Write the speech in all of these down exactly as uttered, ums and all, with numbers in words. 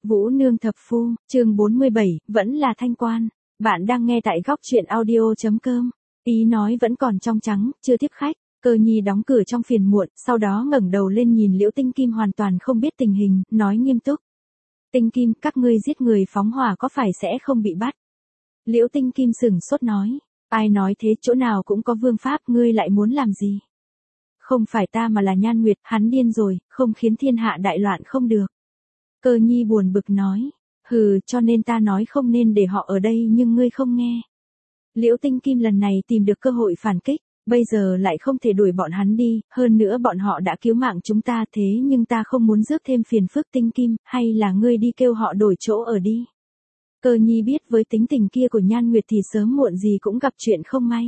Vũ Nương Thập Phu, chương bốn mươi bảy, vẫn là thanh quan. Bạn đang nghe tại góc truyện audio.com. Ý nói vẫn còn trong trắng, chưa tiếp khách. Cơ Nhi đóng cửa trong phiền muộn, sau đó ngẩng đầu lên nhìn Liễu Tinh Kim hoàn toàn không biết tình hình, nói nghiêm túc. Tinh Kim, các ngươi giết người phóng hỏa có phải sẽ không bị bắt? Liễu Tinh Kim sừng sốt nói. Ai nói thế, chỗ nào cũng có vương pháp, ngươi lại muốn làm gì? Không phải ta mà là Nhan Nguyệt, hắn điên rồi, không khiến thiên hạ đại loạn không được. Cơ Nhi buồn bực nói, hừ, cho nên ta nói không nên để họ ở đây nhưng ngươi không nghe. Liễu Tinh Kim lần này tìm được cơ hội phản kích, bây giờ lại không thể đuổi bọn hắn đi, hơn nữa bọn họ đã cứu mạng chúng ta thế nhưng ta không muốn rước thêm phiền phức. Tinh Kim, hay là ngươi đi kêu họ đổi chỗ ở đi. Cơ Nhi biết với tính tình kia của Nhan Nguyệt thì sớm muộn gì cũng gặp chuyện không may.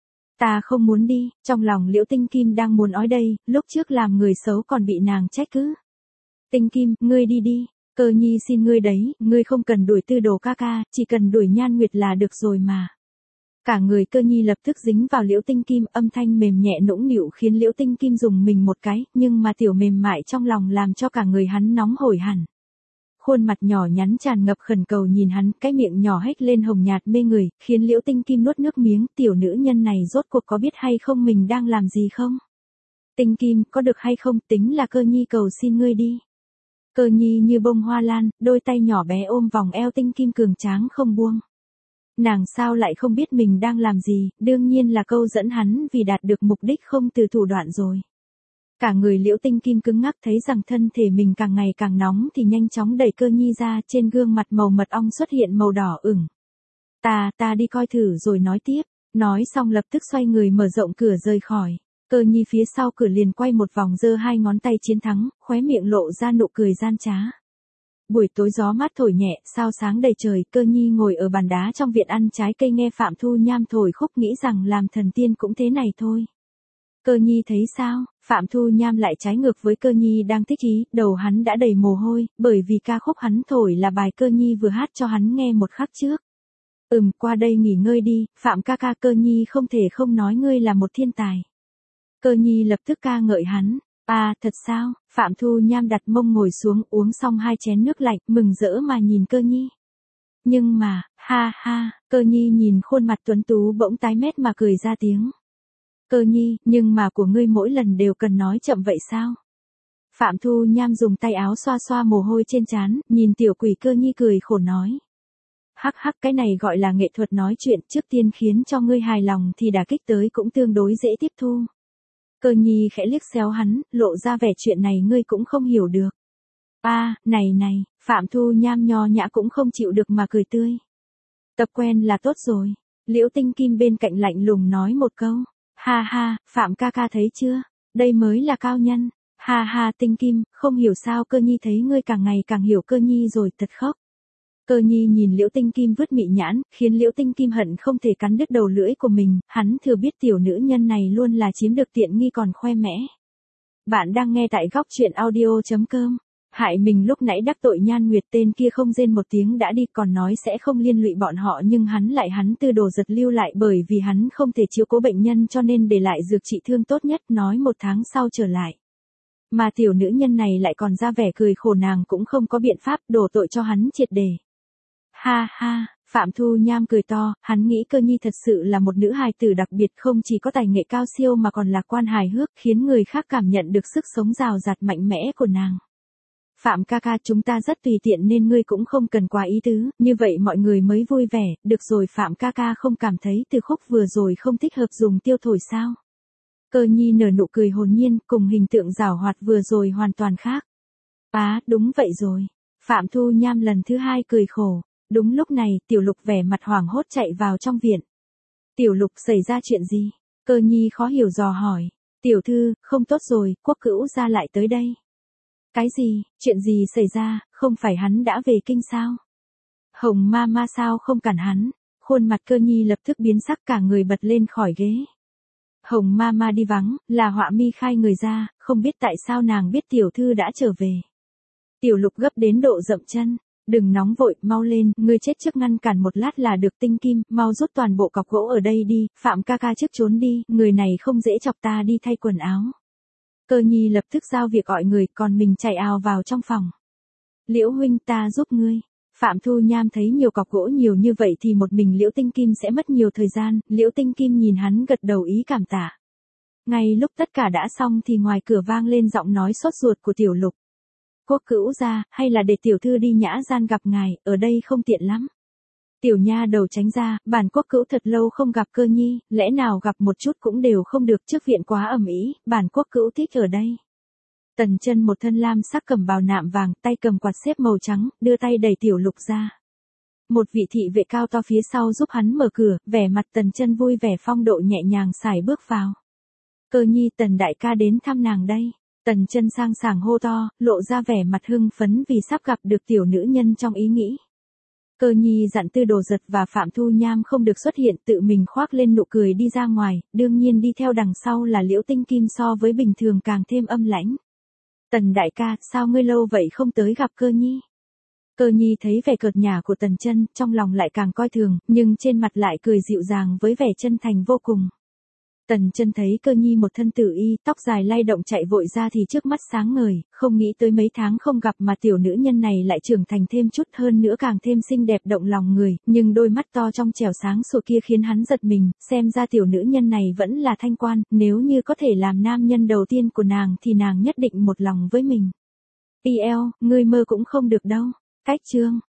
Ta không muốn đi, trong lòng Liễu Tinh Kim đang muốn ói đây, lúc trước làm người xấu còn bị nàng trách cứ. Tinh Kim, ngươi đi đi, Cơ Nhi xin ngươi đấy, ngươi không cần đuổi Tư Đồ ca ca, chỉ cần đuổi Nhan Nguyệt là được rồi mà. Cả người Cơ Nhi lập tức dính vào Liễu Tinh Kim, âm thanh mềm nhẹ nũng nịu khiến Liễu Tinh Kim dùng mình một cái, nhưng mà tiểu mềm mại trong lòng làm cho cả người hắn nóng hổi hẳn. Khuôn mặt nhỏ nhắn tràn ngập khẩn cầu nhìn hắn, cái miệng nhỏ hếch lên hồng nhạt mê người, khiến Liễu Tinh Kim nuốt nước miếng, tiểu nữ nhân này rốt cuộc có biết hay không mình đang làm gì không? Tinh Kim, có được hay không, tính là Cơ Nhi cầu xin ngươi đi. Cơ Nhi như bông hoa lan, đôi tay nhỏ bé ôm vòng eo Tinh Kim cường tráng không buông. Nàng sao lại không biết mình đang làm gì, đương nhiên là câu dẫn hắn vì đạt được mục đích không từ thủ đoạn rồi. Cả người Liễu Tinh Kim cứng ngắc, thấy rằng thân thể mình càng ngày càng nóng thì nhanh chóng đẩy Cơ Nhi ra, trên gương mặt màu mật ong xuất hiện màu đỏ ửng. Ta, ta đi coi thử rồi nói tiếp, nói xong lập tức xoay người mở rộng cửa rời khỏi. Cơ Nhi phía sau cửa liền quay một vòng giơ hai ngón tay chiến thắng, khóe miệng lộ ra nụ cười gian trá. Buổi tối gió mát thổi nhẹ, sao sáng đầy trời, Cơ Nhi ngồi ở bàn đá trong viện ăn trái cây nghe Phạm Thu Nham thổi khúc, nghĩ rằng làm thần tiên cũng thế này thôi. Cơ Nhi thấy sao, Phạm Thu Nham lại trái ngược với Cơ Nhi đang thích ý, đầu hắn đã đầy mồ hôi, bởi vì ca khúc hắn thổi là bài Cơ Nhi vừa hát cho hắn nghe một khắc trước. Ừm, qua đây nghỉ ngơi đi, Phạm ca ca, Cơ Nhi không thể không nói ngươi là một thiên tài. Cơ Nhi lập tức ca ngợi hắn. À, thật sao? Phạm Thu Nham đặt mông ngồi xuống, uống xong hai chén nước lạnh, mừng rỡ mà nhìn Cơ Nhi. Nhưng mà, ha ha, Cơ Nhi nhìn khuôn mặt tuấn tú bỗng tái mét mà cười ra tiếng. Cơ Nhi, nhưng mà của ngươi mỗi lần đều cần nói chậm vậy sao? Phạm Thu Nham dùng tay áo xoa xoa mồ hôi trên trán, nhìn tiểu quỷ Cơ Nhi cười khổ nói. Hắc hắc, cái này gọi là nghệ thuật nói chuyện, trước tiên khiến cho ngươi hài lòng thì đả kích tới cũng tương đối dễ tiếp thu. Cơ Nhi khẽ liếc xéo hắn, lộ ra vẻ chuyện này ngươi cũng không hiểu được. A, à, này này, Phạm Thu Nham nho nhã cũng không chịu được mà cười tươi. Tập quen là tốt rồi. Liễu Tinh Kim bên cạnh lạnh lùng nói một câu. Ha ha, Phạm ca ca thấy chưa? Đây mới là cao nhân. Ha ha, Tinh Kim, không hiểu sao Cơ Nhi thấy ngươi càng ngày càng hiểu Cơ Nhi rồi, thật khóc. Cơ Nhi nhìn Liễu Tinh Kim vứt mị nhãn, khiến Liễu Tinh Kim hận không thể cắn đứt đầu lưỡi của mình, hắn thừa biết tiểu nữ nhân này luôn là chiếm được tiện nghi còn khoe mẽ. Bạn đang nghe tại góc truyện audio.com. Hại mình lúc nãy đắc tội Nhan Nguyệt, tên kia không rên một tiếng đã đi, còn nói sẽ không liên lụy bọn họ, nhưng hắn lại hắn Tư Đồ giật lưu lại, bởi vì hắn không thể chiếu cố bệnh nhân cho nên để lại dược trị thương tốt nhất, nói một tháng sau trở lại. Mà tiểu nữ nhân này lại còn ra vẻ cười khổ, nàng cũng không có biện pháp, đổ tội cho hắn triệt để. Ha ha, Phạm Thu Nham cười to, hắn nghĩ Cơ Nhi thật sự là một nữ hài tử đặc biệt, không chỉ có tài nghệ cao siêu mà còn lạc quan hài hước, khiến người khác cảm nhận được sức sống rào rạt mạnh mẽ của nàng. Phạm ca ca, chúng ta rất tùy tiện nên ngươi cũng không cần quá ý tứ, như vậy mọi người mới vui vẻ. Được rồi, Phạm ca ca không cảm thấy từ khúc vừa rồi không thích hợp dùng tiêu thổi sao? Cơ Nhi nở nụ cười hồn nhiên, cùng hình tượng giảo hoạt vừa rồi hoàn toàn khác. À, đúng vậy rồi. Phạm Thu Nham lần thứ hai cười khổ. Đúng lúc này, Tiểu Lục vẻ mặt hoảng hốt chạy vào trong viện. Tiểu Lục, xảy ra chuyện gì? Cơ Nhi khó hiểu dò hỏi. Tiểu thư, không tốt rồi, Quốc Cữu gia lại tới đây. Cái gì, chuyện gì xảy ra, không phải hắn đã về kinh sao? Hồng ma ma sao không cản hắn? Khuôn mặt Cơ Nhi lập tức biến sắc, cả người bật lên khỏi ghế. Hồng ma ma đi vắng, là Họa Mi khai người ra, không biết tại sao nàng biết tiểu thư đã trở về. Tiểu Lục gấp đến độ dậm chân. Đừng nóng vội, mau lên, ngươi chết trước ngăn cản một lát là được. Tinh Kim, mau rút toàn bộ cọc gỗ ở đây đi, Phạm ca ca trước trốn đi, người này không dễ chọc, ta đi thay quần áo. Cơ Nhi lập tức giao việc gọi người, còn mình chạy ào vào trong phòng. Liễu huynh ta giúp ngươi. Phạm Thu Nham thấy nhiều cọc gỗ nhiều như vậy thì một mình Liễu Tinh Kim sẽ mất nhiều thời gian, Liễu Tinh Kim nhìn hắn gật đầu ý cảm tạ. Ngay lúc tất cả đã xong thì ngoài cửa vang lên giọng nói sốt ruột của Tiểu Lục. Quốc Cữu gia, hay là để tiểu thư đi nhã gian gặp ngài, ở đây không tiện lắm. Tiểu nha đầu tránh ra, bản Quốc Cữu thật lâu không gặp Cơ Nhi, lẽ nào gặp một chút cũng đều không được, trước viện quá ầm ĩ, bản Quốc Cữu thích ở đây. Tần Chân một thân lam sắc cầm bào nạm vàng, tay cầm quạt xếp màu trắng, đưa tay đẩy Tiểu Lục ra. Một vị thị vệ cao to phía sau giúp hắn mở cửa, vẻ mặt Tần Chân vui vẻ phong độ nhẹ nhàng xài bước vào. Cơ Nhi, Tần đại ca đến thăm nàng đây. Tần Chân sang sảng hô to, lộ ra vẻ mặt hưng phấn vì sắp gặp được tiểu nữ nhân trong ý nghĩ. Cơ Nhi dặn Tư Đồ Giật và Phạm Thu Nham không được xuất hiện, tự mình khoác lên nụ cười đi ra ngoài, đương nhiên đi theo đằng sau là Liễu Tinh Kim so với bình thường càng thêm âm lãnh. Tần đại ca, sao ngươi lâu vậy không tới gặp Cơ Nhi? Cơ Nhi thấy vẻ cợt nhả của Tần Chân, trong lòng lại càng coi thường, nhưng trên mặt lại cười dịu dàng với vẻ chân thành vô cùng. Tần Chân thấy Cơ Nhi một thân tử y, tóc dài lay động chạy vội ra thì trước mắt sáng ngời, không nghĩ tới mấy tháng không gặp mà tiểu nữ nhân này lại trưởng thành thêm chút, hơn nữa càng thêm xinh đẹp động lòng người, nhưng đôi mắt to trong trẻo sáng sủa kia khiến hắn giật mình, xem ra tiểu nữ nhân này vẫn là Thanh Quan, nếu như có thể làm nam nhân đầu tiên của nàng thì nàng nhất định một lòng với mình. i eo, ngươi mơ cũng không được đâu. Cách chương